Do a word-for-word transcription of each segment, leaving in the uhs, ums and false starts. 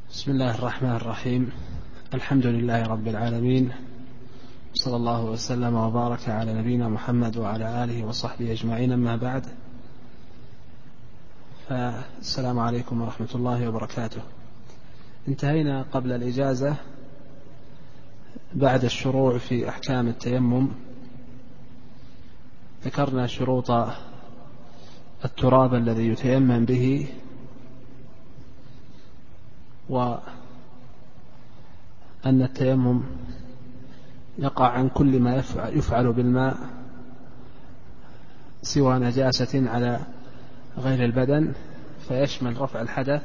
بسم الله الرحمن الرحيم. الحمد لله رب العالمين، صلى الله وسلم وبارك على نبينا محمد وعلى آله وصحبه أجمعين، أما بعد، فالسلام عليكم ورحمة الله وبركاته. انتهينا قبل الإجازة بعد الشروع في أحكام التيمم، ذكرنا شروط التراب الذي يتيمم به، وأن التيمم يقع عن كل ما يفعل بالماء سوى نجاسة على غير البدن، فيشمل رفع الحدث،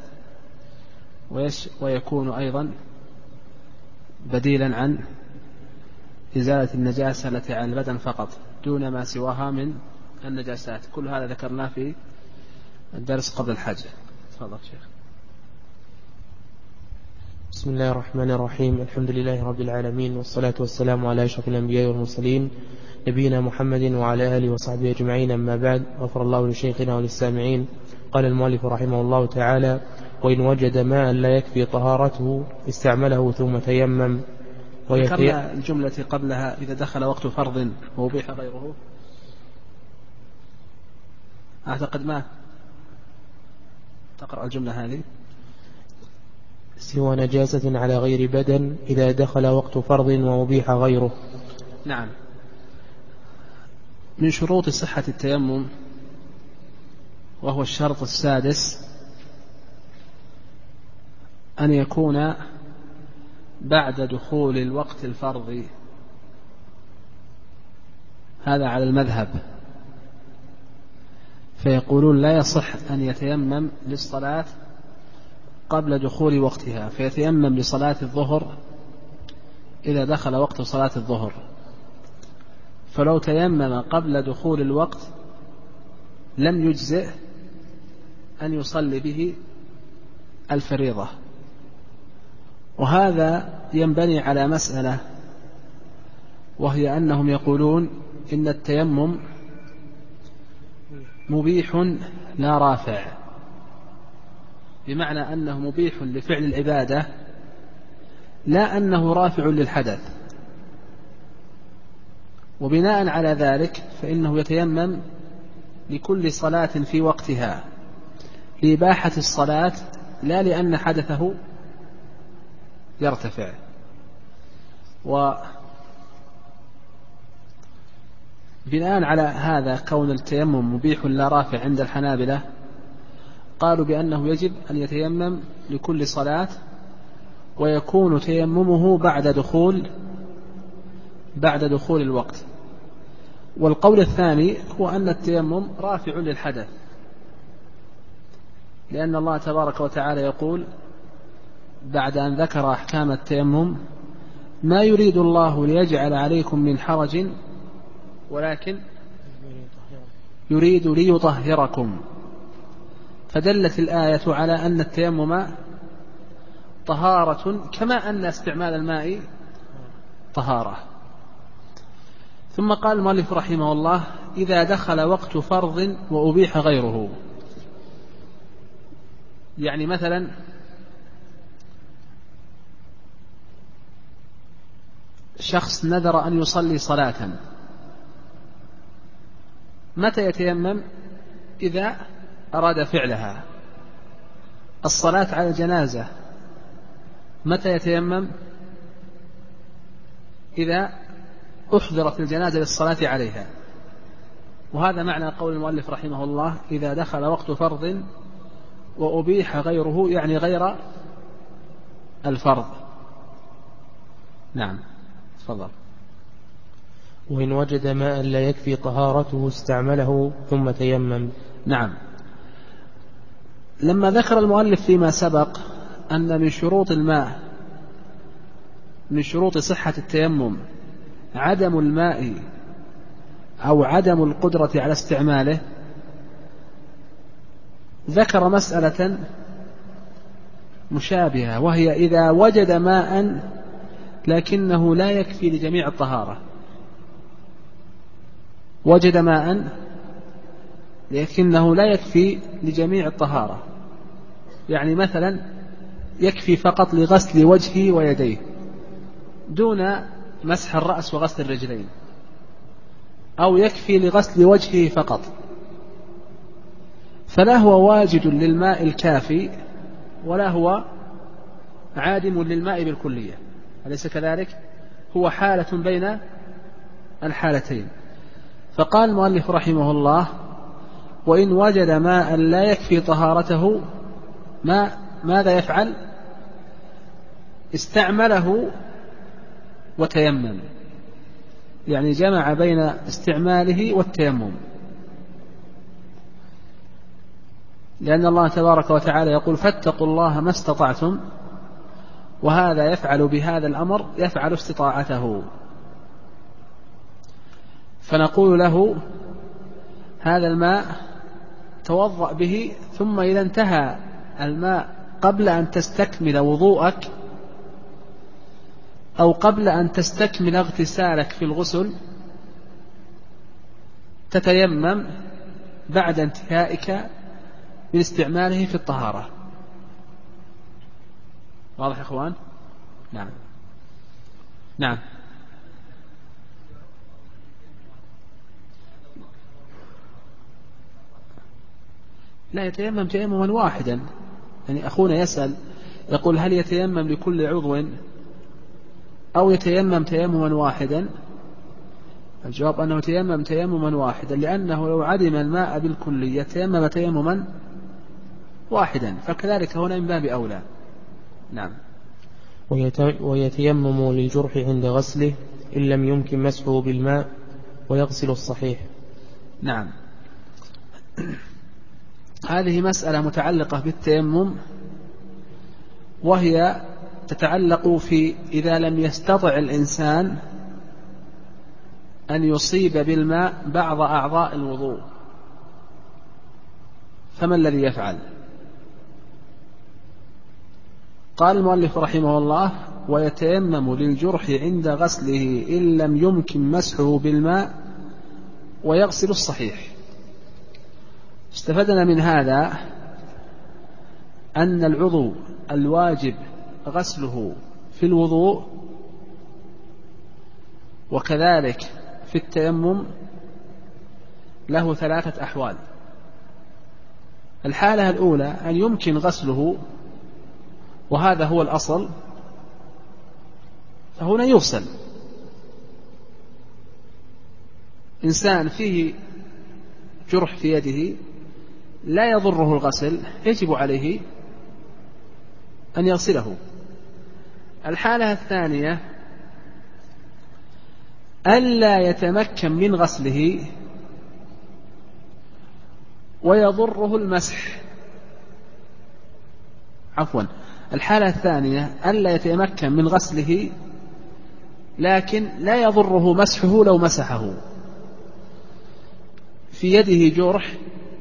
ويكون أيضا بديلا عن إزالة النجاسة التي على البدن فقط دون ما سواها من النجاسات. كل هذا ذكرناه في الدرس قبل الحج. تفضل شيخ. بسم الله الرحمن الرحيم. الحمد لله رب العالمين، والصلاة والسلام على أشرف الأنبياء والمرسلين، نبينا محمد وعلى آله وصحبه أجمعين، أما بعد. غفر الله لشيخنا وللسامعين. قال المؤلف رحمه الله تعالى: وإن وجد ماء لا يكفي طهارته استعمله ثم تيمم. ذكرنا الجملة قبلها: إذا دخل وقت فرض وأبيح غيره. أعتقد ما تقرأ الجملة هذه: سوى نجاسة على غير بدن إذا دخل وقت فرض وأبيح غيره. نعم. من شروط صحة التيمم، وهو الشرط السادس، أن يكون بعد دخول الوقت الفرضي. هذا على المذهب، فيقولون لا يصح أن يتيمم للصلاة قبل دخول وقتها، فيتيمم لصلاة الظهر إذا دخل وقت صلاة الظهر، فلو تيمم قبل دخول الوقت لم يجزئ أن يصلي به الفريضة. وهذا ينبني على مسألة، وهي أنهم يقولون إن التيمم مبيح لا رافع، بمعنى أنه مبيح لفعل العبادة لا أنه رافع للحدث. وبناء على ذلك فإنه يتيمم لكل صلاة في وقتها لإباحة الصلاة، لا لأن حدثه يرتفع. وبناء على هذا، كون التيمم مبيح لا رافع عند الحنابلة، قالوا بأنه يجب أن يتيمم لكل صلاة، ويكون تيممه بعد دخول بعد دخول الوقت. والقول الثاني هو أن التيمم رافع للحدث، لأن الله تبارك وتعالى يقول بعد أن ذكر أحكام التيمم: ما يريد الله ليجعل عليكم من حرج ولكن يريد ليطهركم. فدلت الآية على أن التيمم طهارة، كما أن استعمال الماء طهارة. ثم قال المؤلف رحمه الله: إذا دخل وقت فرض وأبيح غيره. يعني مثلا شخص نذر أن يصلي صلاة، متى يتيمم؟ إذا أراد فعلها. الصلاة على الجنازة، متى يتيمم؟ إذا أحضرت الجنازة للصلاة عليها. وهذا معنى قول المؤلف رحمه الله: إذا دخل وقت فرض وأبيح غيره، يعني غير الفرض. نعم. تفضل. وإن وجد ماء لا يكفي طهارته استعمله ثم تيمم. نعم. لما ذكر المؤلف فيما سبق أن من شروط الماء، من شروط صحة التيمم، عدم الماء أو عدم القدرة على استعماله، ذكر مسألة مشابهة، وهي إذا وجد ماء لكنه لا يكفي لجميع الطهارة. وجد ماء لكنه لا يكفي لجميع الطهارة. يعني مثلا يكفي فقط لغسل وجهه ويديه دون مسح الرأس وغسل الرجلين، أو يكفي لغسل وجهه فقط، فلا هو واجد للماء الكافي ولا هو عادم للماء بالكلية، أليس كذلك؟ هو حالة بين الحالتين. فقال المؤلف رحمه الله: وإن وجد ماء لا يكفي طهارته ما ماذا يفعل؟ استعمله وتيمم، يعني جمع بين استعماله والتيمم، لأن الله تبارك وتعالى يقول: فاتقوا الله ما استطعتم، وهذا يفعل بهذا الأمر يفعل استطاعته. فنقول له: هذا الماء توضأ به، ثم إذا انتهى الماء قبل أن تستكمل وضوءك أو قبل أن تستكمل اغتسالك في الغسل تتيمم بعد انتهائك من استعماله في الطهارة. واضح يا إخوان؟ نعم نعم. لا، يتيمم تيمما واحدا. يعني أخونا يسأل يقول: هل يتيمم لكل عضو أو يتيمم تيمما واحدا؟ الجواب أنه تيمم تيمما واحدا، لأنه لو عدم الماء بالكلية تيمم تيمما واحدا، فكذلك هنا من باب أولى. نعم. ويتيمم للجرح عند غسله إن لم يمكن مسحه بالماء ويغسل الصحيح. نعم. هذه مسألة متعلقة بالتيمم، وهي تتعلق في إذا لم يستطع الإنسان أن يصيب بالماء بعض أعضاء الوضوء، فما الذي يفعل؟ قال المؤلف رحمه الله: ويتيمم للجرح عند غسله إن لم يمكن مسحه بالماء ويغسل الصحيح. استفدنا من هذا أن العضو الواجب غسله في الوضوء وكذلك في التيمم له ثلاثة أحوال. الحالة الأولى أن يمكن غسله، وهذا هو الأصل، فهنا يغسل. إنسان فيه جرح في يده لا يضره الغسل، يجب عليه أن يغسله. الحالة الثانية ألا يتمكن من غسله ويضره المسح. عفوا الحالة الثانية ألا يتمكن من غسله لكن لا يضره مسحه لو مسحه. في يده جرح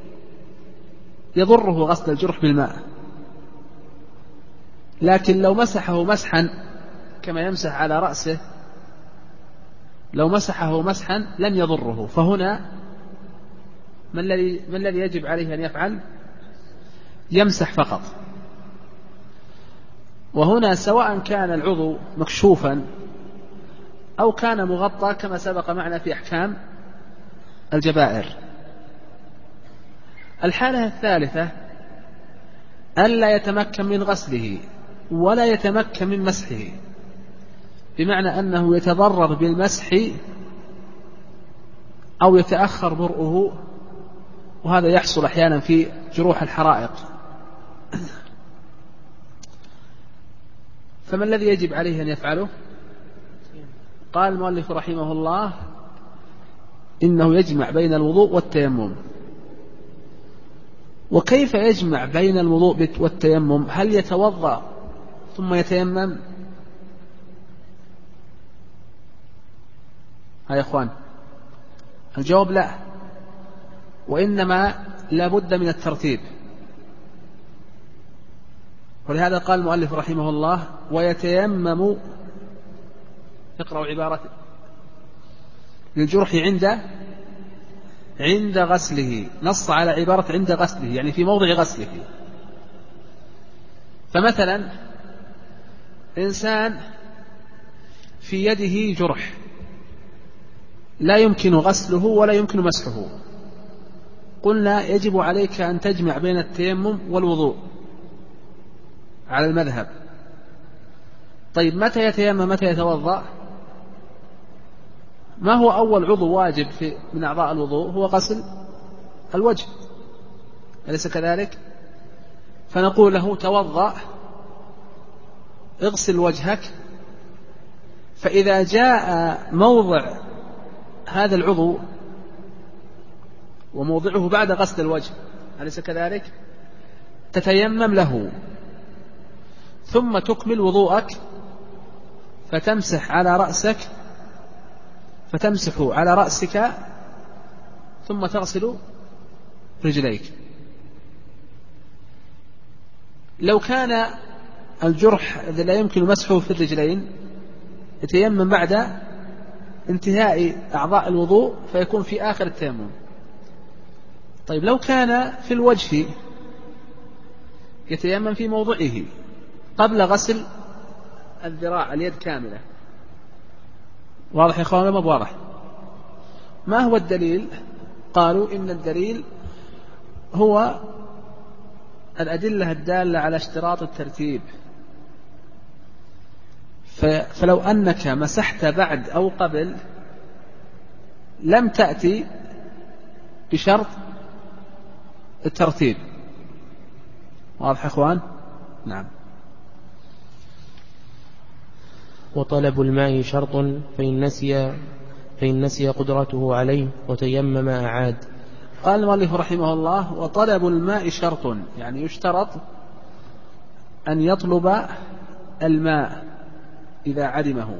يضره غسل الجرح بالماء، لكن لو مسحه مسحا كما يمسح على رأسه، لو مسحه مسحا لن يضره. فهنا ما الذي ما الذي يجب عليه أن يفعل؟ يمسح فقط. وهنا سواء كان العضو مكشوفا أو كان مغطى كما سبق معنا في أحكام الجبائر. الحالة الثالثة ألا يتمكن من غسله ولا يتمكن من مسحه، بمعنى أنه يتضرر بالمسح أو يتأخر برؤه، وهذا يحصل أحيانا في جروح الحرائق. فما الذي يجب عليه أن يفعله؟ قال المؤلف رحمه الله: إنه يجمع بين الوضوء والتيمم. وكيف يجمع بين الوضوء والتيمم؟ هل يتوضأ ثم يتيمم؟ ها يا إخوان، الجواب لا، وإنما لا بد من الترتيب. ولهذا قال المؤلف رحمه الله: ويتيمم، اقرأوا عبارة للجرح عند عند غسله، نص على عبارة عند غسله، يعني في موضع غسله. فمثلا إنسان في يده جرح لا يمكن غسله ولا يمكن مسحه، قلنا يجب عليك أن تجمع بين التيمم والوضوء على المذهب. طيب متى يتيمم متى يتوضأ؟ ما هو أول عضو واجب في من أعضاء الوضوء؟ هو غسل الوجه، أليس كذلك؟ فنقول له توضأ، اغسل وجهك، فإذا جاء موضع هذا العضو وموضعه بعد غسل الوجه، أليس كذلك؟ تتيمم له ثم تكمل وضوءك، فتمسح على رأسك فتمسح على رأسك ثم تغسل رجليك. لو كان الجرح الذي لا يمكن مسحه في الرجلين يتيمم بعد انتهاء أعضاء الوضوء فيكون في آخر التيمم. طيب لو كان في الوجه يتيمم في موضعه قبل غسل الذراع اليد كاملة. واضح يا إخوان؟ ما بواضح؟ ما هو الدليل؟ قالوا إن الدليل هو الأدلة الدالة على اشتراط الترتيب. فلو أنك مسحت بعد أو قبل لم تأتي بشرط الترتيب. واضح يا إخوان؟ نعم. وطلب الماء شرط فإن نسي فإن نسي قدرته عليه وتيمم أعاد. قال المؤلف رحمه الله: وطلب الماء شرط، يعني يشترط أن يطلب الماء إذا عدمه.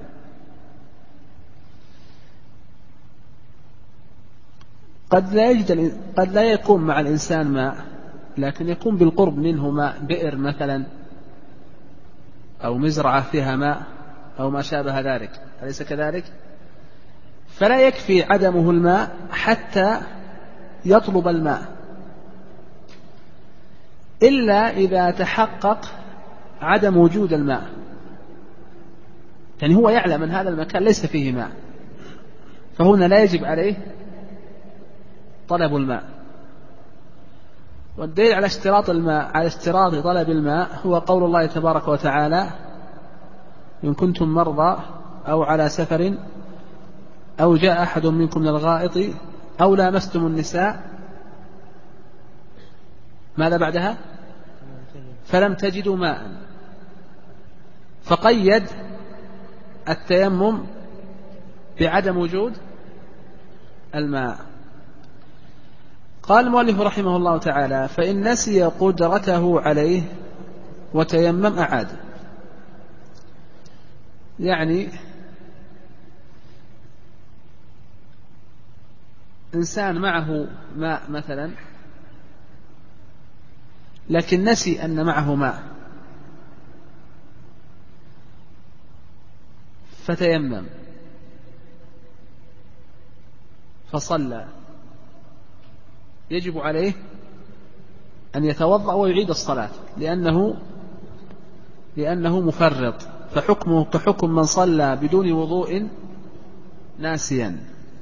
قد لا يجد قد لا يكون مع الإنسان ماء، لكن يكون بالقرب منه ماء، بئر مثلا أو مزرعة فيها ماء أو ما شابه ذلك، أليس كذلك؟ فلا يكفي عدمه الماء حتى يطلب الماء، إلا إذا تحقق عدم وجود الماء، يعني هو يعلم أن هذا المكان ليس فيه ماء، فهنا لا يجب عليه طلب الماء. والدليل على اشتراط الماء على اشتراط طلب الماء هو قول الله تبارك وتعالى: إن كنتم مرضى أو على سفر أو جاء أحد منكم من الغائط أو لامستم النساء، ماذا بعدها؟ فلم تجدوا ماء، فقيد التيمم بعدم وجود الماء. قال المؤلف رحمه الله تعالى: فإن نسي قدرته عليه وتيمم أعاد. يعني إنسان معه ماء مثلا، لكن نسي أن معه ماء فتيمم فصلى، يجب عليه أن يتوضأ ويعيد الصلاة، لأنه لأنه مفرط، فحكمه كحكم من صلى بدون وضوء ناسيا.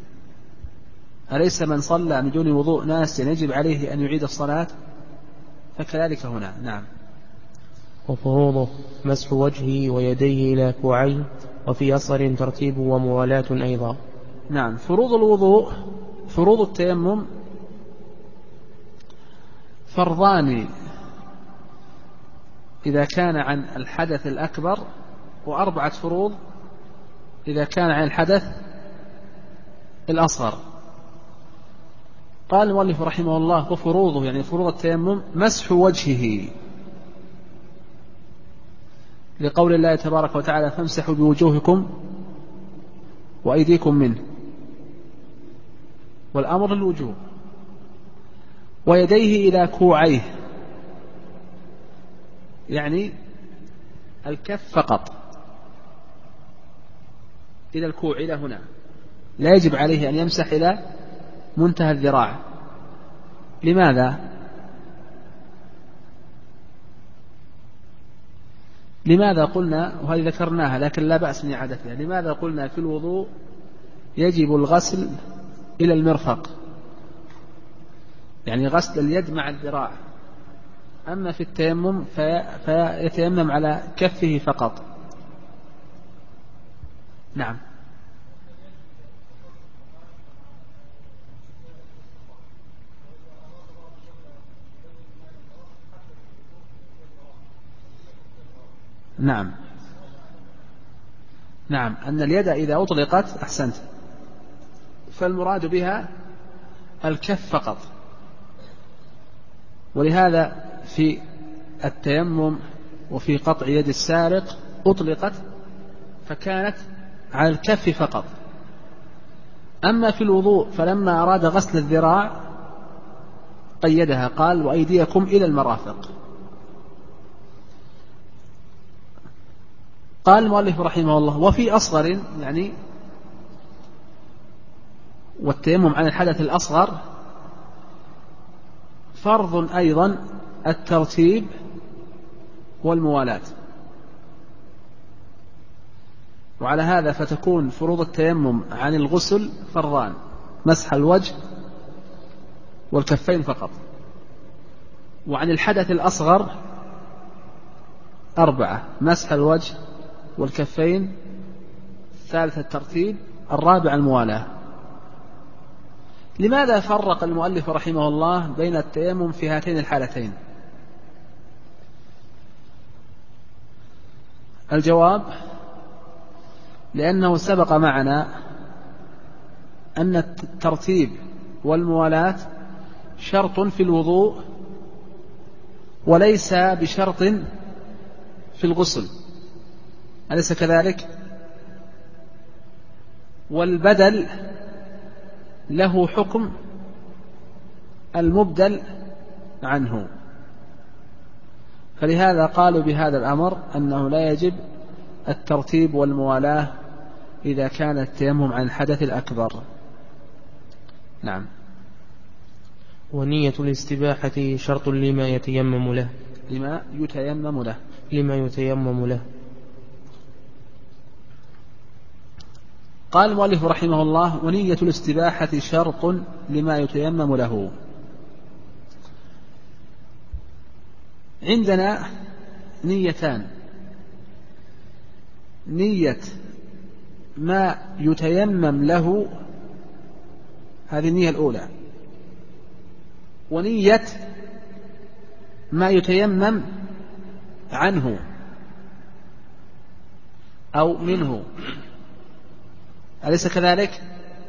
أليس من صلى بدون وضوء ناسيا يجب عليه أن يعيد الصلاة؟ فكذلك هنا. نعم. وفروضه مسح وجهه ويديه إلى كوعيه، وفي أصل ترتيب وموالاة أيضا. نعم. فروض الوضوء، فروض التيمم فرضان إذا كان عن الحدث الأكبر، وأربعة فروض إذا كان عن الحدث الأصغر. قال المؤلف رحمه الله: وفروضه يعني فروض التيمم مسح وجهه، لقول الله تبارك وتعالى: فامسحوا بوجوهكم وأيديكم منه، والأمر للوجوب. ويديه إلى كوعيه، يعني الكف فقط إلى الكوع، إلى هنا، لا يجب عليه أن يمسح إلى منتهى الذراع. لماذا؟ لماذا قلنا، وهذه ذكرناها لكن لا بأس من إعادتها، لماذا قلنا في الوضوء يجب الغسل إلى المرفق، يعني غسل اليد مع الذراع، أما في التيمم في فيتيمم على كفه فقط. نعم. نعم نعم أن اليد إذا أطلقت أحسنت فالمراد بها الكف فقط، ولهذا في التيمم وفي قطع يد السارق أطلقت فكانت على الكف فقط. أما في الوضوء فلما أراد غسل الذراع قيدها، قال وأيديكم إلى المرافق. قال المؤلف رحمه الله وفي أصغر، يعني والتيمم عن الحدث الأصغر فرض أيضا الترتيب والموالاة، وعلى هذا فتكون فروض التيمم عن الغسل فرضان: مسح الوجه والكفين فقط. وعن الحدث الأصغر أربعة: مسح الوجه والكفين، ثالث الترتيب، الرابع الموالاة. لماذا فرق المؤلف رحمه الله بين التيمم في هاتين الحالتين؟ الجواب: لأنه سبق معنا أن الترتيب والموالاة شرط في الوضوء وليس بشرط في الغسل، أليس كذلك؟ والبدل له حكم المبدل عنه، فلهذا قالوا بهذا الأمر أنه لا يجب الترتيب والموالاة إذا كان التيمم عن الحدث الأكبر. نعم. ونية الاستباحة شرط لما يتيمم له. لما يتيمم له. لما يتيمم له. قال المؤلف رحمه الله ونية الاستباحة شرط لما يتيمم له. عندنا نيتان: نية ما يتيمم له، هذه النية الأولى، ونية ما يتيمم عنه أو منه، أليس كذلك؟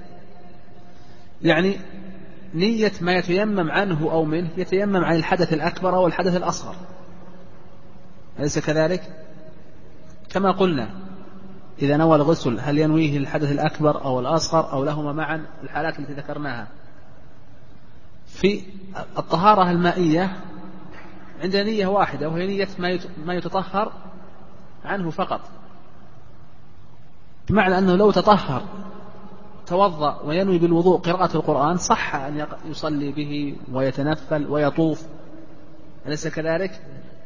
يعني نية ما يتيمم عنه أو منه يتيمم عن الحدث الأكبر أو الحدث الأصغر، أليس كذلك؟ كما قلنا إذا نوى الغسل هل ينويه الحدث الأكبر أو الأصغر أو لهما معا، الحالات التي ذكرناها. في الطهارة المائية عندنا نية واحدة وهي نية ما يتطهر عنه فقط، بمعنى أنه لو تطهر توضأ وينوي بالوضوء قراءة القرآن صح أن يصلي به ويتنفل ويطوف، أليس كذلك؟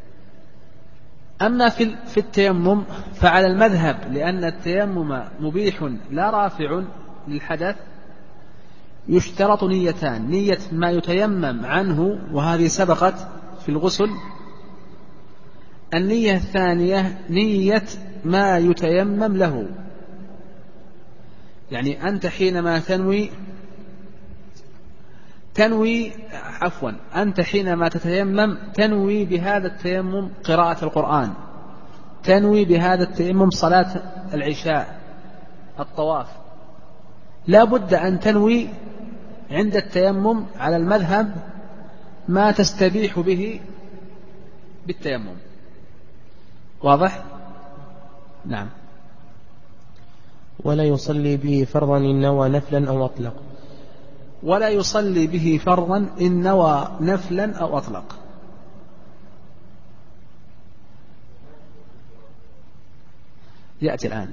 أما في التيمم فعلى المذهب لأن التيمم مبيح لا رافع للحدث يشترط نيتان: نية ما يتيمم عنه وهذه سبقت في الغسل، النية الثانية نية ما يتيمم له، يعني أنت حينما تنوي تنوي عفوا أنت حينما تتيمم تنوي بهذا التيمم قراءة القرآن، تنوي بهذا التيمم صلاة العشاء، الطواف، لا بد أن تنوي عند التيمم على المذهب ما تستبيح به بالتيمم. واضح؟ نعم. ولا يصلي به فرضا إن نوى نفلا أو أطلق. ولا يصلي به فرضا إن نوى نفلا أو أطلق. يأتي الآن.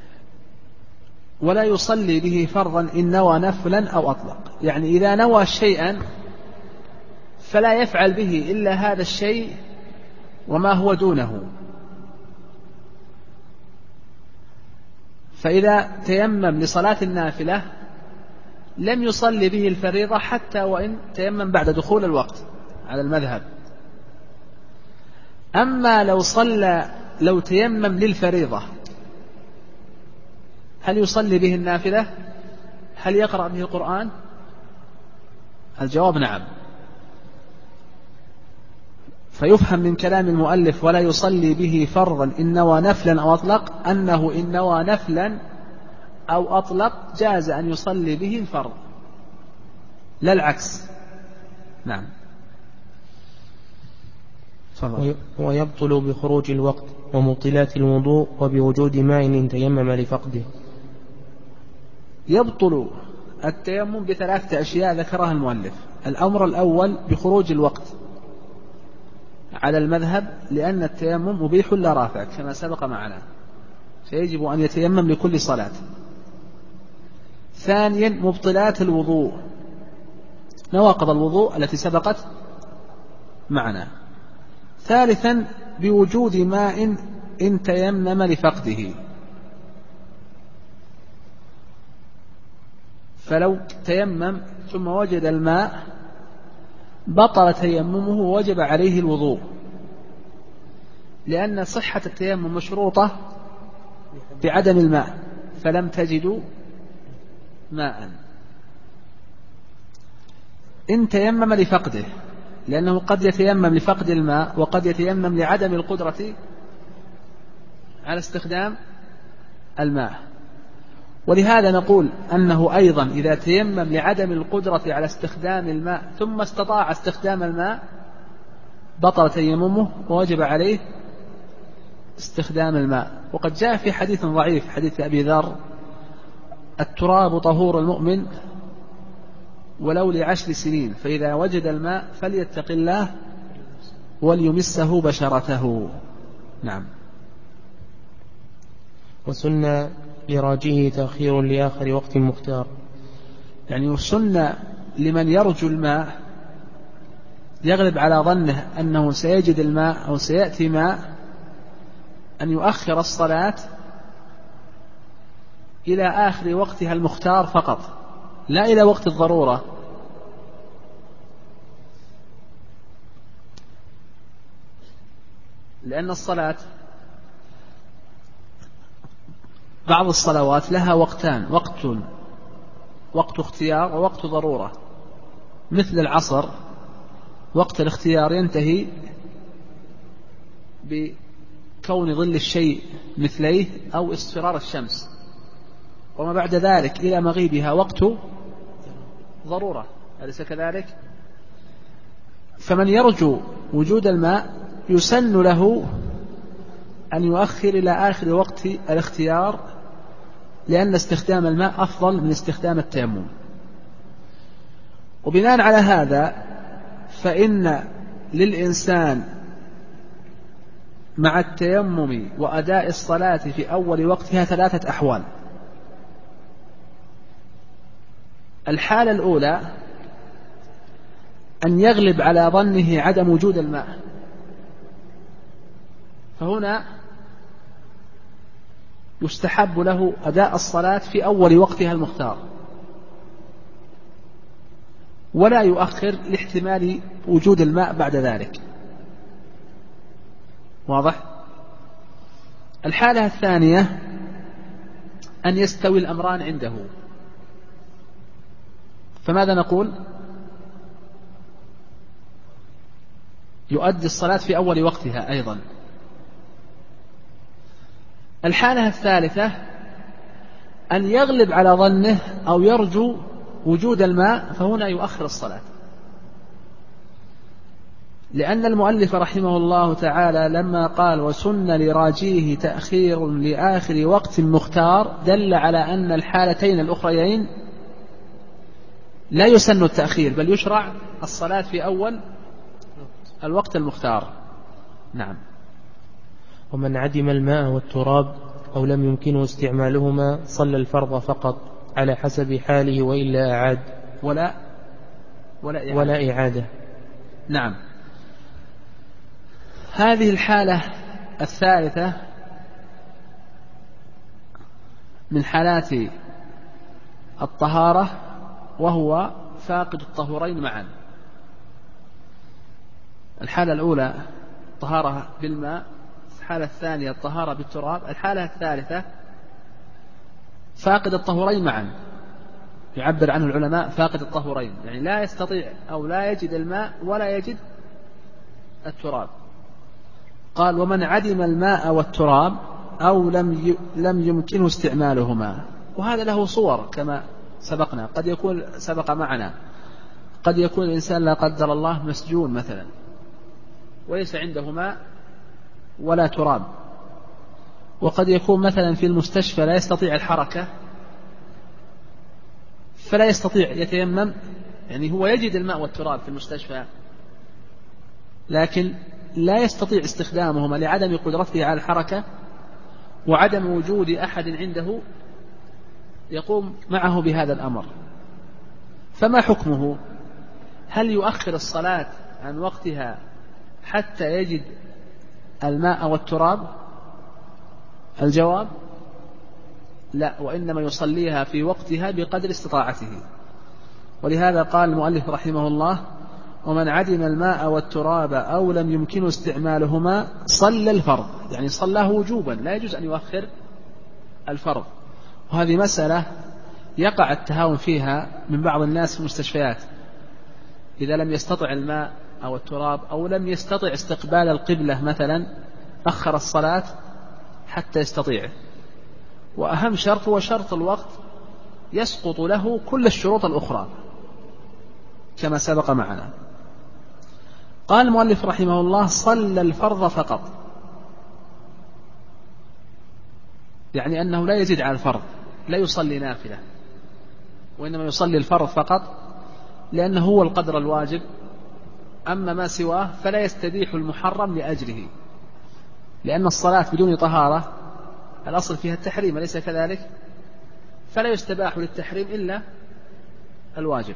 ولا يصلي به فرضا إن نوى نفلا أو أطلق، يعني إذا نوى شيئا فلا يفعل به إلا هذا الشيء وما هو دونه، فإذا تيمم لصلاة النافلة لم يصلي به الفريضة حتى وإن تيمم بعد دخول الوقت على المذهب. أما لو صلى لو تيمم للفريضة هل يصلي به النافلة؟ هل يقرأ به القرآن؟ الجواب نعم. فيفهم من كلام المؤلف ولا يصلي به فرضا إن نوى نفلا أو أطلق أنه إن نوى نفلا أو أطلق جاز أن يصلي به الفرض لا العكس. نعم. ويبطل بخروج الوقت ومبطلات الوضوء وبوجود ماء إن تيمم لفقده. يبطل التيمم بثلاثة أشياء ذكرها المؤلف. الأمر الأول بخروج الوقت على المذهب لأن التيمم مبيح لا رافع كما سبق معنا، فيجب أن يتيمم لكل صلاة. ثانيا مبطلات الوضوء، نواقض الوضوء التي سبقت معنا. ثالثا بوجود ماء إن تيمم لفقده، فلو تيمم ثم وجد الماء بطل تيممه ووجب عليه الوضوء، لأن صحة التيمم مشروطة بعدم الماء، فلم تجدوا ماء. إن تيمم لفقده، لأنه قد يتيمم لفقد الماء وقد يتيمم لعدم القدرة على استخدام الماء، ولهذا نقول أنه أيضا إذا تيمم لعدم القدرة على استخدام الماء ثم استطاع استخدام الماء بطل تيممه ووجب عليه استخدام الماء. وقد جاء في حديث ضعيف حديث أبي ذر: التراب طهور المؤمن ولو لعشر سنين، فإذا وجد الماء فليتق الله وليمسه بشرته. نعم. وسنة لراجيه تأخير لآخر وقت مختار، يعني سنة لمن يرجو الماء يغلب على ظنه أنه سيجد الماء أو سيأتي ماء أن يؤخر الصلاة إلى آخر وقتها المختار فقط، لا إلى وقت الضرورة. لأن الصلاة بعض الصلوات لها وقتان، وقت وقت اختيار ووقت ضرورة. مثل العصر وقت الاختيار ينتهي بكون ظل الشيء مثليه أو اصفرار الشمس، وما بعد ذلك إلى مغيبها وقت ضرورة، أليس كذلك؟ فمن يرجو وجود الماء يسن له أن يؤخر إلى آخر وقت الاختيار، لأن استخدام الماء أفضل من استخدام التيمم. وبناء على هذا فإن للإنسان مع التيمم وأداء الصلاة في أول وقتها ثلاثة أحوال. الحالة الأولى أن يغلب على ظنه عدم وجود الماء، فهنا يستحب له أداء الصلاة في أول وقتها المختار ولا يؤخر لاحتمال وجود الماء بعد ذلك. واضح؟ الحالة الثانية أن يستوي الأمران عنده، فماذا نقول؟ يؤدي الصلاة في أول وقتها أيضا. الحالة الثالثة أن يغلب على ظنه أو يرجو وجود الماء، فهنا يؤخر الصلاة، لأن المؤلف رحمه الله تعالى لما قال وسن لراجيه تأخير لآخر وقت مختار دل على أن الحالتين الأخريين لا يسن التأخير، بل يشرع الصلاة في أول الوقت المختار. نعم. ومن عدم الماء والتراب أو لم يمكنه استعمالهما صلى الفرض فقط على حسب حاله وإلا أعاد ولا ولا إعادة, ولا إعادة. نعم. هذه الحالة الثالثة من حالات الطهارة وهو فاقد الطهورين معا. الحالة الأولى الطهارة بالماء، الحالة الثانية الطهارة بالتراب، الحالة الثالثة فاقد الطهورين معا، يعبر عنه العلماء فاقد الطهورين، يعني لا يستطيع أو لا يجد الماء ولا يجد التراب. قال ومن عدم الماء والتراب أو لم لم يمكنه استعمالهما. وهذا له صور كما سبقنا، قد يكون سبق معنا قد يكون الإنسان لا قدر الله مسجون مثلا وليس عنده ماء ولا تراب، وقد يكون مثلا في المستشفى لا يستطيع الحركة فلا يستطيع يتيمم، يعني هو يجد الماء والتراب في المستشفى لكن لا يستطيع استخدامهما لعدم قدرته على الحركة وعدم وجود أحد عنده يقوم معه بهذا الأمر. فما حكمه؟ هل يؤخر الصلاة عن وقتها حتى يجد الماء والتراب؟ الجواب لا، وإنما يصليها في وقتها بقدر استطاعته. ولهذا قال المؤلف رحمه الله ومن عدم الماء والتراب أو لم يمكنه استعمالهما صلى الفرض، يعني صلاه وجوبا، لا يجوز أن يؤخر الفرض. وهذه مسألة يقع التهاون فيها من بعض الناس في المستشفيات، إذا لم يستطع الماء أو التراب أو لم يستطع استقبال القبلة مثلا أخر الصلاة حتى يستطيع. وأهم شرط هو شرط الوقت، يسقط له كل الشروط الأخرى كما سبق معنا. قال المؤلف رحمه الله صلى الفرض فقط، يعني أنه لا يزيد على الفرض، لا يصلي نافلة وإنما يصلي الفرض فقط، لأنه هو القدر الواجب. أما ما سواه فلا يستبيح المحرم لأجله، لأن الصلاة بدون طهارة الأصل فيها التحريم، أليس كذلك؟ فلا يستباح للتحريم إلا الواجب،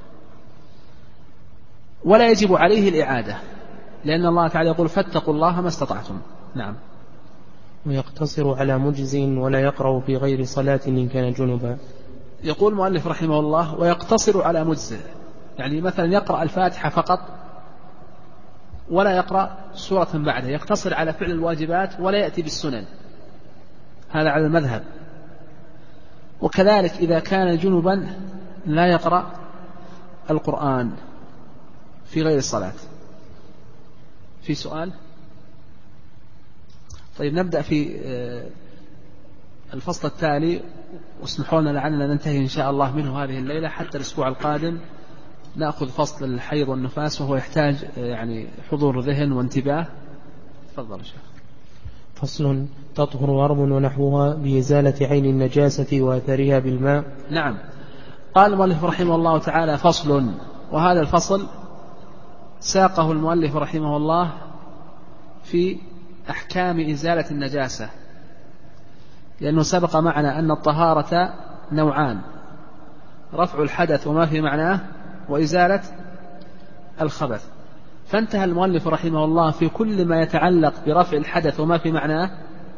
ولا يجب عليه الإعادة، لأن الله تعالى يقول فاتقوا الله ما استطعتم. نعم. ويقتصر على مجز ولا يقرأ في غير صلاة إن كان جنبا. يقول المؤلف رحمه الله ويقتصر على مجز، يعني مثلا يقرأ الفاتحة فقط ولا يقرأ سورة بعدها، يقتصر على فعل الواجبات ولا يأتي بالسنن، هذا على المذهب. وكذلك إذا كان جنبا لا يقرأ القرآن في غير الصلاة. في سؤال؟ طيب نبدأ في الفصل التالي، واسمحوا لنا لعلنا ننتهي إن شاء الله منه هذه الليلة حتى الأسبوع القادم نأخذ فصل الحيض والنفاس، وهو يحتاج يعني حضور ذهن وانتباه. تفضل شيخ. فصل تطهر أرض ونحوها بإزالة عين النجاسة وأثرها بالماء. نعم. قال المؤلف رحمه الله تعالى فصل، وهذا الفصل ساقه المؤلف رحمه الله في أحكام إزالة النجاسة، لأنه سبق معنا أن الطهارة نوعان: رفع الحدث وما في معناه، وإزالة الخبث. فانتهى المؤلف رحمه الله في كل ما يتعلق برفع الحدث وما في معناه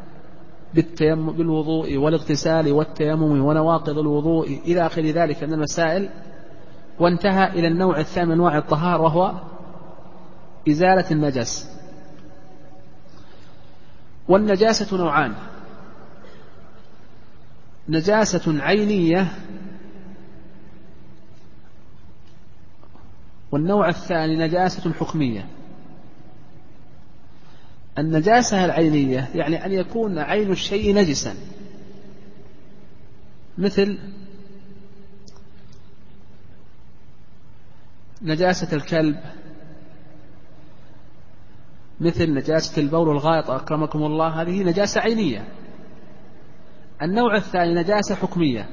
بالوضوء والاغتسال والتيمم ونواقض الوضوء إلى آخر ذلك من المسائل، وانتهى إلى النوع الثاني من أنواع الطهارة وهو إزالة النجس. والنجاسة نوعان: نجاسة عينية، والنوع الثاني نجاسة حكمية. النجاسة العينية يعني أن يكون عين الشيء نجسا، مثل نجاسة الكلب، مثل نجاسة البول والغائط أكرمكم الله، هذه نجاسة عينية. النوع الثاني نجاسة حكمية،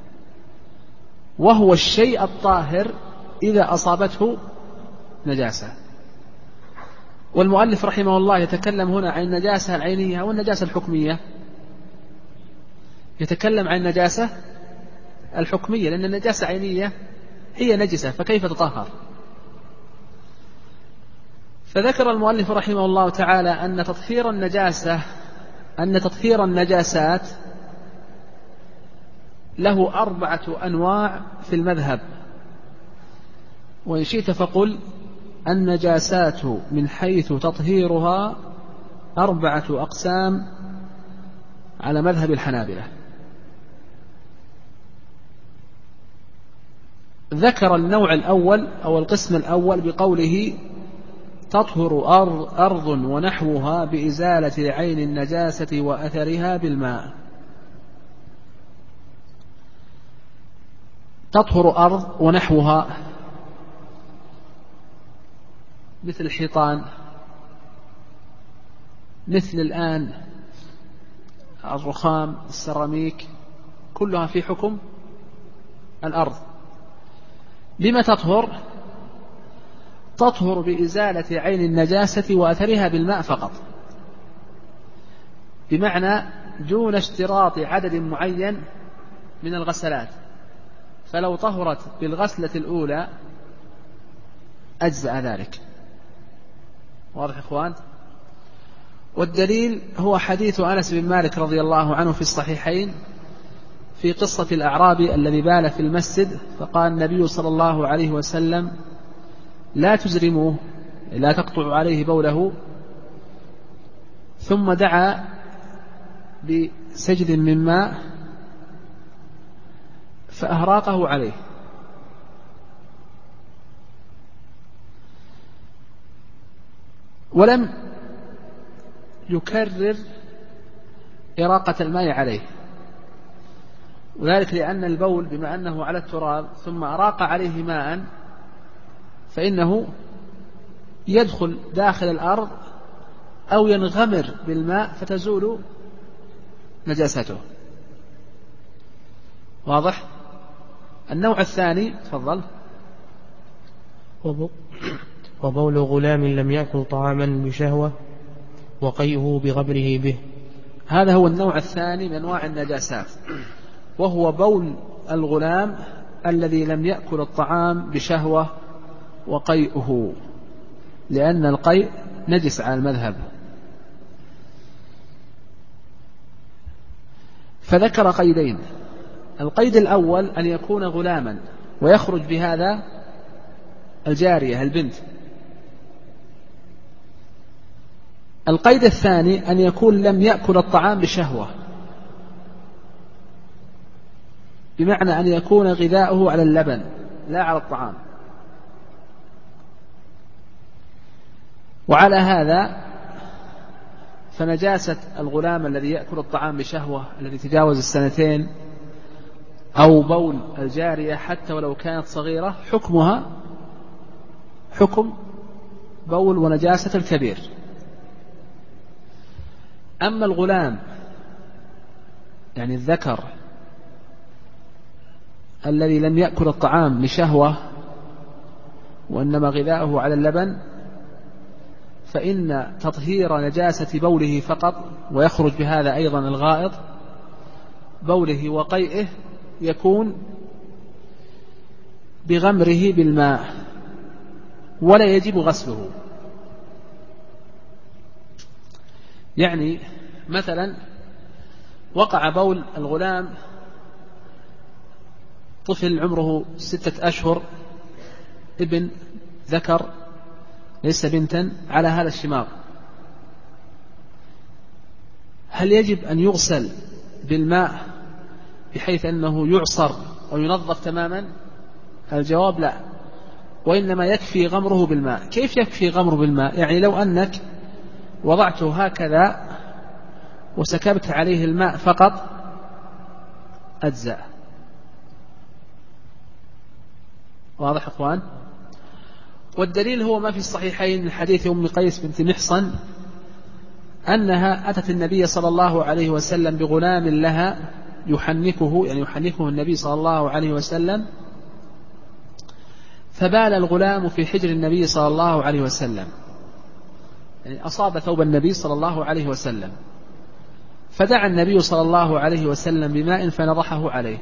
وهو الشيء الطاهر إذا أصابته نجاسة. والمؤلف رحمه الله يتكلم هنا عن النجاسة العينية والنجاسة الحكمية. يتكلم عن النجاسة الحكمية لأن النجاسة عينية هي نجسة فكيف تطهر؟ فذكر المؤلف رحمه الله تعالى أن تطهير النجاسة أن تطهير النجاسات له أربعة أنواع في المذهب، وإن شئت فقل النجاسات من حيث تطهيرها أربعة أقسام على مذهب الحنابلة. ذكر النوع الأول أو القسم الأول بقوله تطهر أرض ونحوها بإزالة عين النجاسة وأثرها بالماء. تطهر أرض ونحوها مثل الحيطان، مثل الآن الرخام، السيراميك، كلها في حكم الأرض. بما تطهر؟ تطهر بإزالة عين النجاسة وأثرها بالماء فقط، بمعنى دون اشتراط عدد معين من الغسلات، فلو طهرت بالغسلة الأولى أجزأ ذلك. واضح يا إخوان؟ والدليل هو حديث أنس بن مالك رضي الله عنه في الصحيحين في قصة الأعرابي الذي بال في المسجد، فقال النبي صلى الله عليه وسلم لا تزرموه، لا تقطعوا عليه بوله، ثم دعا بسجل من ماء فأهراقه عليه. ولم يكرر إراقة الماء عليه، وذلك لأن البول بما أنه على التراب ثم أراق عليه ماء فإنه يدخل داخل الأرض أو ينغمر بالماء فتزول نجاسته. واضح؟ النوع الثاني تفضل. وبول غلام لم يأكل طعاما بشهوة وقيئه بغبره به. هذا هو النوع الثاني من أنواع النجاسات، وهو بول الغلام الذي لم يأكل الطعام بشهوة وقيئه، لأن القيء نجس على المذهب. فذكر قيدين. القيد الأول أن يكون غلاما ويخرج بهذا الجارية البنت. القيد الثاني أن يكون لم يأكل الطعام بشهوة، بمعنى أن يكون غذاؤه على اللبن لا على الطعام. وعلى هذا فنجاسة الغلام الذي يأكل الطعام بشهوة الذي تجاوز السنتين، أو بول الجارية حتى ولو كانت صغيرة، حكمها حكم بول ونجاسة الكبير. أما الغلام يعني الذكر الذي لم يأكل الطعام بشهوة وإنما غذاؤه على اللبن، فإن تطهير نجاسة بوله فقط، ويخرج بهذا أيضا الغائط، بوله وقيئه يكون بغمره بالماء ولا يجب غسله. يعني مثلا وقع بول الغلام، طفل عمره ستة أشهر، ابن ذكر ليس بنتا، على هذا الشماغ، هل يجب أن يغسل بالماء بحيث أنه يعصر وينظف تماما؟ الجواب لا، وإنما يكفي غمره بالماء. كيف يكفي غمره بالماء؟ يعني لو أنك وضعته هكذا وسكبت عليه الماء فقط أجزاء. واضح أخوان؟ والدليل هو ما في الصحيحين من حديث أم قيس بنت محصن أنها أتت النبي صلى الله عليه وسلم بغلام لها يحنكه، يعني يحنكه النبي صلى الله عليه وسلم، فبال الغلام في حجر النبي صلى الله عليه وسلم، يعني أصاب ثوب النبي صلى الله عليه وسلم، فدعا النبي صلى الله عليه وسلم بماء فنضحه عليه.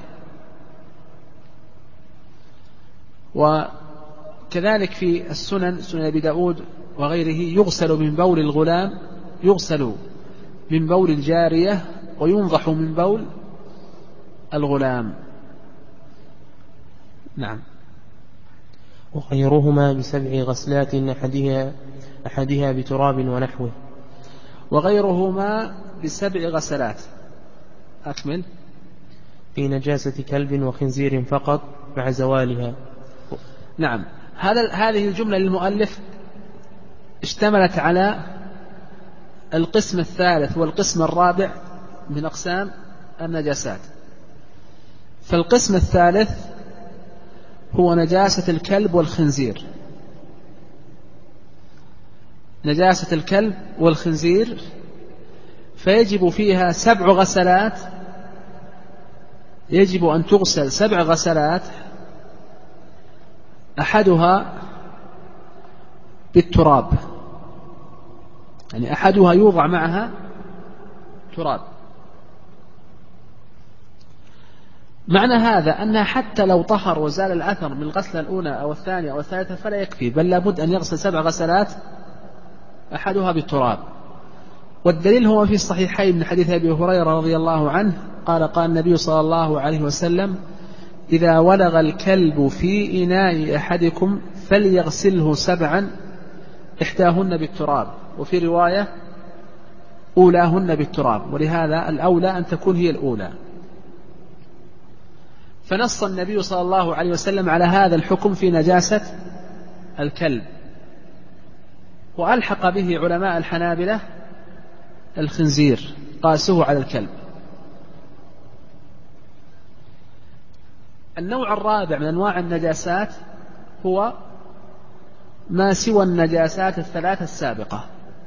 وكذلك في السنن، سنن أبي داود وغيره، يغسل من بول الغلام، يغسل من بول الجارية وينضح من بول الغلام. نعم. وغيرهما بسبع غسلات أحدها, أحدها بتراب ونحوه. وغيرهما بسبع غسلات. أكمل. في نجاسة كلب وخنزير فقط مع زوالها. نعم. هذا هذه الجملة للمؤلف اشتملت على القسم الثالث والقسم الرابع من أقسام النجاسات. فالقسم الثالث هو نجاسة الكلب والخنزير. نجاسة الكلب والخنزير فيجب فيها سبع غسلات، يجب أن تغسل سبع غسلات، أحدها بالتراب، يعني أحدها يوضع معها تراب. معنى هذا أنها حتى لو طهر وزال الأثر من الغسلة الأولى أو الثانية أو الثالثة فلا يكفي، بل لابد أن يغسل سبع غسلات أحدها بالتراب. والدليل هو في الصحيحين من حديث أبي هريرة رضي الله عنه قال قال النبي صلى الله عليه وسلم: إذا ولغ الكلب في إناء أحدكم فليغسله سبعا إحداهن بالتراب، وفي رواية أولاهن بالتراب، ولهذا الأولى أن تكون هي الأولى. فنص النبي صلى الله عليه وسلم على هذا الحكم في نجاسة الكلب، وألحق به علماء الحنابلة الخنزير، قاسوه على الكلب. النوع الرابع من أنواع النجاسات هو ما سوى النجاسات الثلاث السابقة.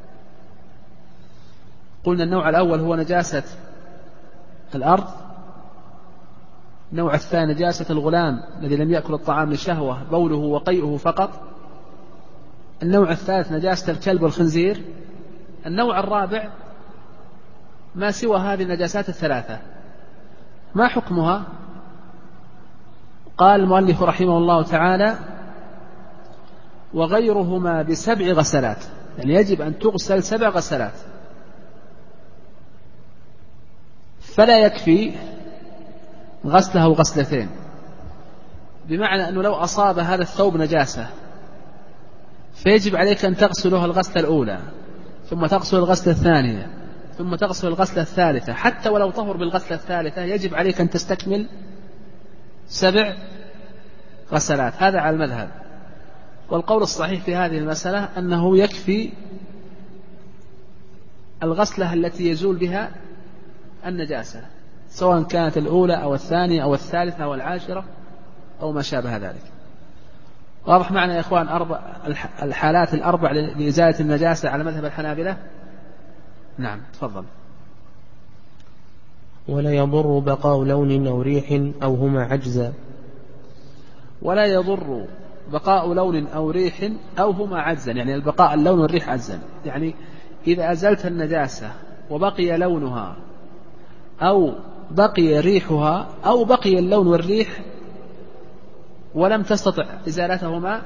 قلنا النوع الأول هو نجاسة الأرض، النوع الثاني نجاسة الغلام الذي لم يأكل الطعام لشهوة بوله وقيئه فقط، النوع الثالث نجاسة الكلب والخنزير، النوع الرابع ما سوى هذه النجاسات الثلاثة. ما حكمها؟ قال المؤلف رحمه الله تعالى: وغيرهما بسبع غسلات، يعني يجب أن تغسل سبع غسلات، فلا يكفي غسله غسلتين. بمعنى أنه لو أصاب هذا الثوب نجاسة فيجب عليك أن تغسله الغسلة الأولى، ثم تغسل الغسلة الثانية، ثم تغسل الغسلة الثالثة. حتى ولو طهر بالغسلة الثالثة يجب عليك أن تستكمل سبع غسلات. هذا على المذهب. والقول الصحيح في هذه المسألة أنه يكفي الغسلة التي يزول بها النجاسة، سواء كانت الأولى أو الثانية أو الثالثة أو العاشرة أو ما شابه ذلك. واضح معنا يا إخوان أربع الحالات الأربع لإزالة النجاسة على مذهب الحنابلة؟ نعم، تفضل. ولا يضر بقاء لون أو ريح أو هما عجزا. ولا يضر بقاء لون أو ريح أو هما عجزا، يعني البقاء اللون والريح عجزا، يعني إذا أزلت النجاسة وبقي لونها أو بقي ريحها أو بقي اللون والريح ولم تستطع إزالتهما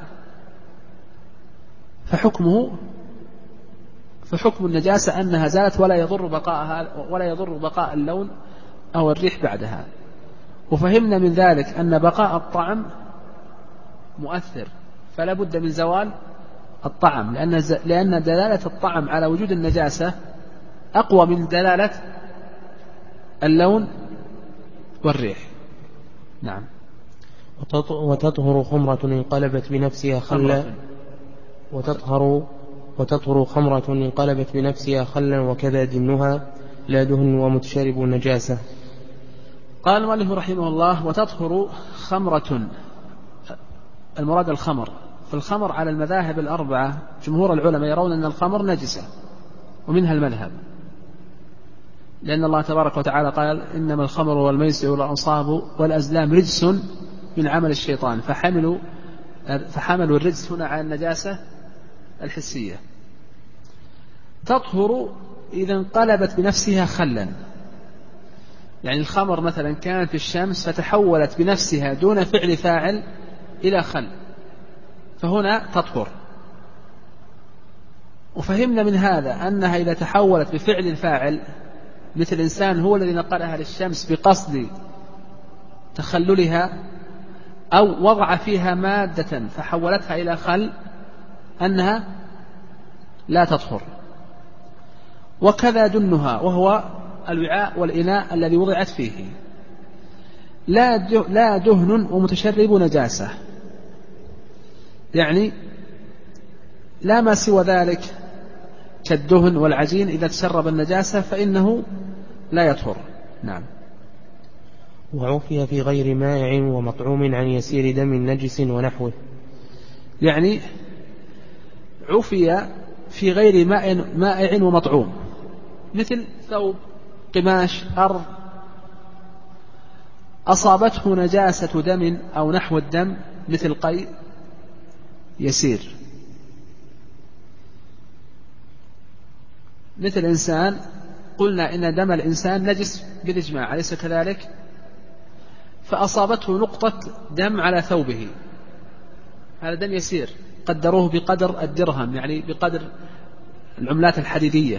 فحكمه فحكم النجاسة أنها زالت ولا يضر بقاءها ولا يضر بقاء اللون أو الريح بعدها. وفهمنا من ذلك أن بقاء الطعم مؤثر، فلا بد من زوال الطعم، لأن لأن دلالة الطعم على وجود النجاسة أقوى من دلالة اللون والريح. نعم. وتطهر خمرة انقلبت بنفسها خلا وتطهر وتطهر خمرة انقلبت بنفسها خلا وكذا دهنها لا دهن ومتشرب نجاسة. قال المؤلف رحمه الله: وتطهر خمرة، المراد الخمر. فالخمر على المذاهب الأربعة جمهور العلماء يرون أن الخمر نجسة، ومنها المذهب، لأن الله تبارك وتعالى قال: إنما الخمر والميسر والأنصاب والأزلام رجس من عمل الشيطان، فحملوا فحملوا الرجس هنا على النجاسة الحسية. تطهر إذا انقلبت بنفسها خلا، يعني الخمر مثلا كانت في الشمس فتحولت بنفسها دون فعل فاعل إلى خل، فهنا تطهر. وفهمنا من هذا أنها إذا تحولت بفعل الفاعل، مثل الإنسان هو الذي نقلها للشمس بقصد تخللها، أو وضع فيها مادة فحولتها إلى خل أنها لا تطهر. وكذا دنها وهو الوعاء والإناء الذي وضعت فيه، لا دهن ومتشرب نجاسة، يعني لا ما سوى ذلك كالدهن والعجين إذا تشرب النجاسة فإنه لا يطهر. نعم. وعفي في غير مائع ومطعوم عن يسير دم نجس ونحوه، يعني عفي في غير مائع ومطعوم، مثل ثوب، قماش، أرض أصابته نجاسة دم أو نحو الدم مثل قيء يسير، مثل إنسان قلنا إن دم الإنسان نجس بالإجماع أليس كذلك؟ فأصابته نقطة دم على ثوبه، هذا دم يسير قدروه بقدر الدرهم، يعني بقدر العملات الحديدية،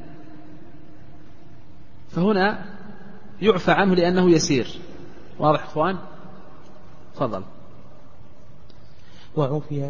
فهنا يعفى عنه لأنه يسير. واضح إخوان؟ تفضل. وعفي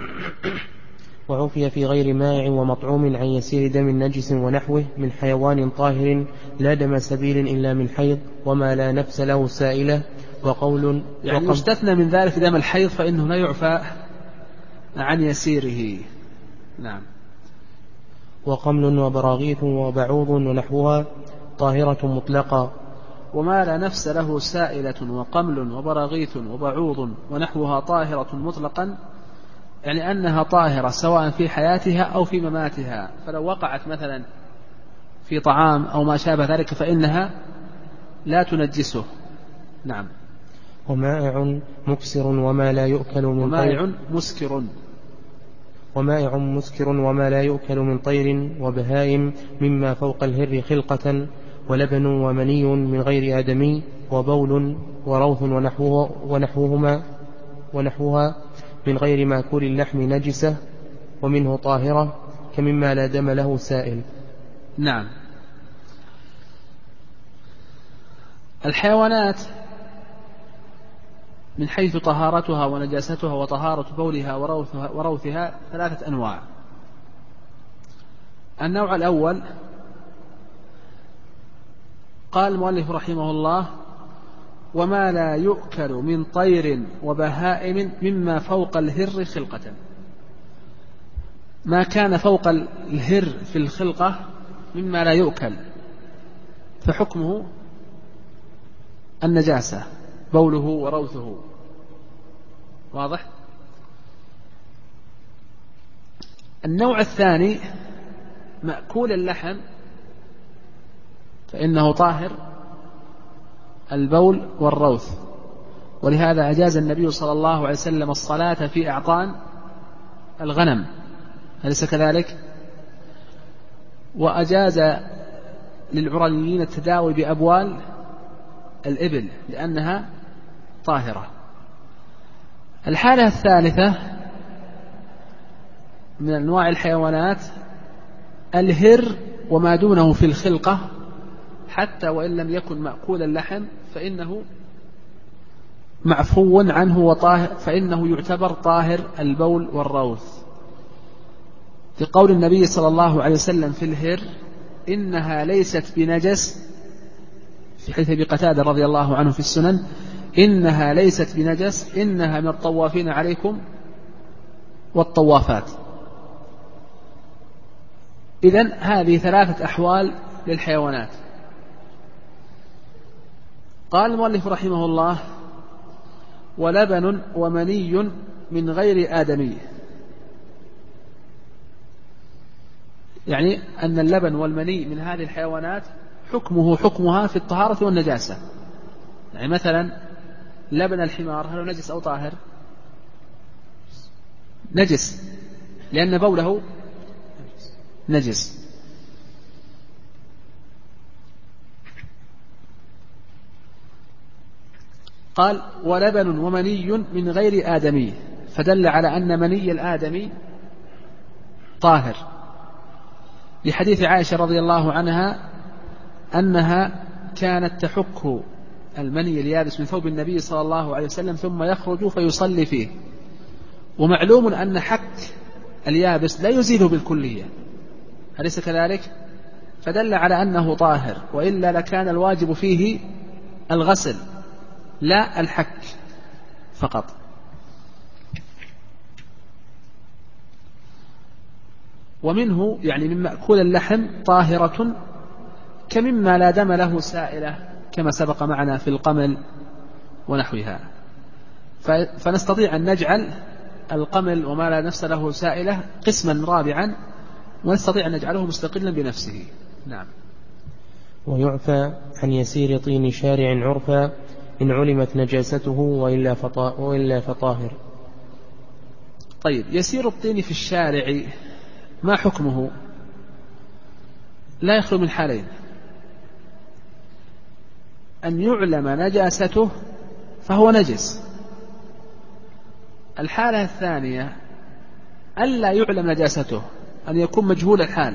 وعفي في غير مائع ومطعوم عن يسير دم نجس ونحوه من حيوان طاهر لا دم سبيل إلا من حيض وما لا نفس له سائلة. وقول يعني يستثنى من ذلك دم الحيض فإنه لا يعفى عن يسيره. نعم. وقمل وبراغيث وبعوض ونحوها طاهرة مطلقا. وما لا نفس له سائلة وقمل وبراغيث وبعوض ونحوها طاهرة مطلقا، يعني أنها طاهرة سواء في حياتها أو في مماتها، فلو وقعت مثلا في طعام أو ما شابه ذلك فإنها لا تنجسه. نعم. ومائع مكسر وما لا يؤكل من ومائع طير مسكر ومائع مسكر وما لا يؤكل من طير وبهائم مما فوق الهر خلقة، ولبن ومني من غير آدمي، وبول وروث ونحوه ونحوهما ونحوها من غير ماكول اللحم نجسة ومنه طاهرة كمما لا دم له سائل. نعم. الحيوانات من حيث طهارتها ونجاستها وطهارة بولها وروثها, وروثها ثلاثة أنواع. النوع الأول قال المؤلف رحمه الله: وما لا يؤكل من طير وبهائم مما فوق الهر خلقة. ما كان فوق الهر في الخلقة مما لا يؤكل فحكمه النجاسة، بوله وروثه. واضح؟ النوع الثاني مأكول اللحم فإنه طاهر البول والروث، ولهذا أجاز النبي صلى الله عليه وسلم الصلاة في أعطان الغنم، أليس كذلك؟ وأجاز للعرانيين التداوي بأبوال الإبل لأنها طاهرة. الحالة الثالثة من أنواع الحيوانات الهر وما دونه في الخلقة، حتى وإن لم يكن مأكول اللحم فإنه معفو عنه وطاهر، فإنه يعتبر طاهر البول والروث، لقول النبي صلى الله عليه وسلم في الهر: إنها ليست بنجس، في حديث أبي قتادة رضي الله عنه في السنن: إنها ليست بنجس، إنها من الطوافين عليكم والطوافات. إذن هذه ثلاثة أحوال للحيوانات. قال المؤلف رحمه الله: ولبن ومني من غير آدمي، يعني أن اللبن والمني من هذه الحيوانات حكمه حكمها في الطهارة والنجاسة. يعني مثلا لبن الحمار هل هو نجس أو طاهر؟ نجس، لأن بوله نجس. قال: ولبن ومني من غير آدمي، فدل على أن مني الآدمي طاهر، لحديث عائشة رضي الله عنها أنها كانت تحك المني اليابس من ثوب النبي صلى الله عليه وسلم ثم يخرج فيصلي فيه. ومعلوم أن حك اليابس لا يزيله بالكلية، أليس كذلك؟ فدل على أنه طاهر، وإلا لكان الواجب فيه الغسل لا الحك فقط. ومنه يعني من مأكول اللحم طاهرة كمما لا دم له سائلة كما سبق معنا في القمل ونحوها. فنستطيع أن نجعل القمل وما لا نفس له سائلة قسما رابعا، ونستطيع أن نجعله مستقلا بنفسه. نعم. ويعفى عن يسير طين شارع عرفا إن علمت نجاسته وإلا, فطا وإلا فطاهر. طيب، يسير الطين في الشارع ما حكمه؟ لا يخلو من حالين: أن يعلم نجاسته فهو نجس، الحالة الثانية ألا يعلم نجاسته، أن يكون مجهول الحال،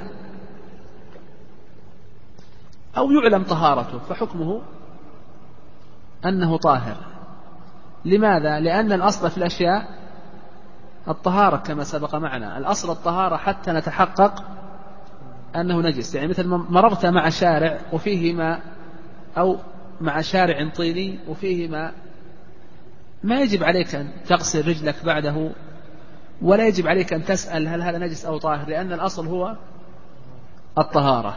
أو يعلم طهارته فحكمه أنه طاهر. لماذا؟ لأن الأصل في الأشياء الطهارة كما سبق معنا، الأصل الطهارة حتى نتحقق أنه نجس. يعني مثل مررت مع شارع وفيه ماء، أو مع شارع طيني وفيه ماء، ما يجب عليك أن تغسل رجلك بعده، ولا يجب عليك أن تسأل هل هذا نجس أو طاهر، لأن الأصل هو الطهارة.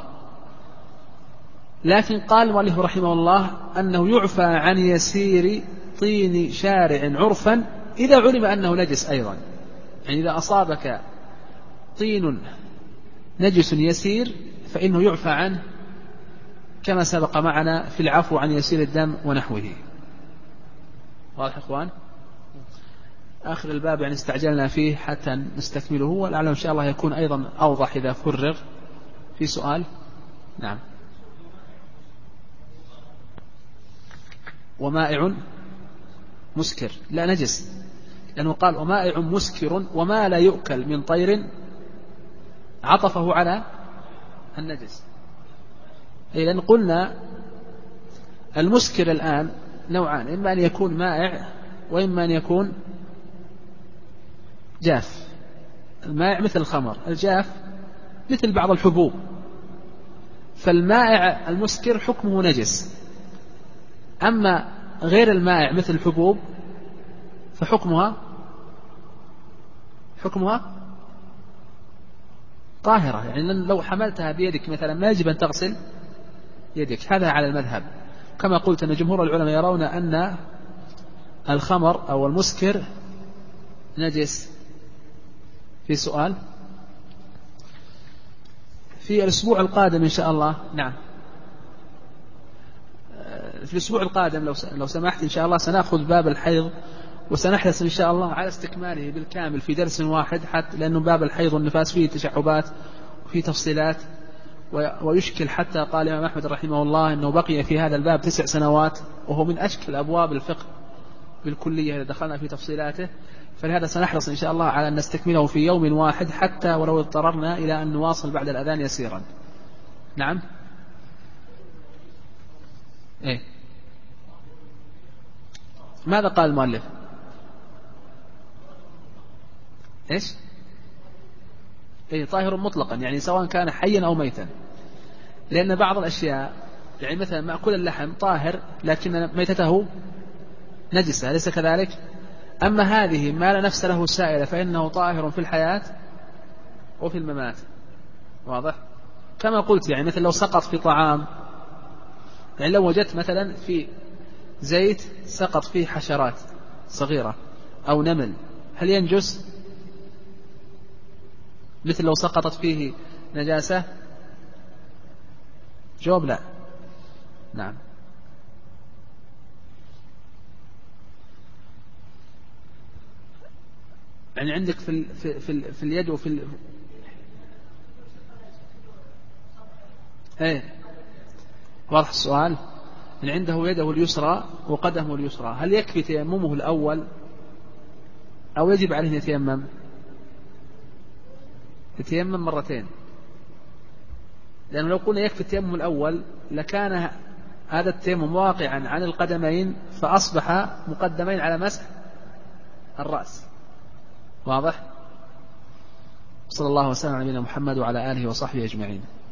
لكن قال المؤلف رحمه الله أنه يعفى عن يسير طين شارع عرفا إذا علم أنه نجس أيضا. يعني إذا أصابك طين نجس يسير فإنه يعفى عنه كما سبق معنا في العفو عن يسير الدم ونحوه. واضح إخوان؟ آخر الباب يعني استعجلنا فيه حتى نستكمله، ولعله إن شاء الله يكون أيضا أوضح إذا فرغ. في سؤال؟ نعم. ومائع مسكر لا نجس، لأنه قال ومائع مسكر وما لا يؤكل من طير، عطفه على النجس. أي لأن قلنا المسكر الآن نوعان: إما أن يكون مائع وإما أن يكون جاف. المائع مثل الخمر، الجاف مثل بعض الحبوب. فالمائع المسكر حكمه نجس، أما غير المائع مثل الحبوب فحكمها حكمها طاهرة. يعني لو حملتها بيدك مثلا ما يجب أن تغسل يدك، هذا على المذهب. كما قلت أن جمهور العلماء يرون أن الخمر أو المسكر نجس. في سؤال؟ في الأسبوع القادم إن شاء الله. نعم، في الأسبوع القادم لو لو سمحت إن شاء الله سنأخذ باب الحيض، وسنحرص إن شاء الله على استكماله بالكامل في درس واحد، حتى لأنه باب الحيض والنفاس فيه تشعبات وفيه تفصيلات، ويشكل حتى قال الإمام أحمد رحمه الله أنه بقي في هذا الباب تسع سنوات، وهو من أشكل أبواب الفقه بالكلية إذا دخلنا في تفصيلاته. فلهذا سنحرص إن شاء الله على أن نستكمله في يوم واحد، حتى ولو اضطررنا إلى أن نواصل بعد الأذان يسيرا. نعم. إيه؟ ماذا قال المؤلف؟ إيش؟ إيه، طاهر مطلقا، يعني سواء كان حيا أو ميتا. لأن بعض الأشياء يعني مثلا مأكول اللحم طاهر لكن ميتته نجسة، أليس كذلك؟ أما هذه ما لا نفس له سائلة فإنه طاهر في الحياة وفي الممات. واضح؟ كما قلت يعني مثل لو سقط في طعام، يعني لو وجدت مثلا في زيت سقط فيه حشرات صغيرة أو نمل، هل ينجس؟ مثل لو سقطت فيه نجاسة؟ جواب لا. نعم. يعني عندك في ال في في, ال في اليد وفي ال... ايه، واضح السؤال. يعني عنده يده اليسرى وقدمه اليسرى، هل يكفي تيممه الأول أو يجب عليه أن يتيمم؟ يتيمم مرتين، لأنه لو قلنا يكفي التيمم الأول لكان هذا التيمم واقعا عن القدمين فأصبح مقدمين على مسح الرأس. واضح؟ صلى الله وسلم على نبينا محمد وعلى آله وصحبه أجمعين.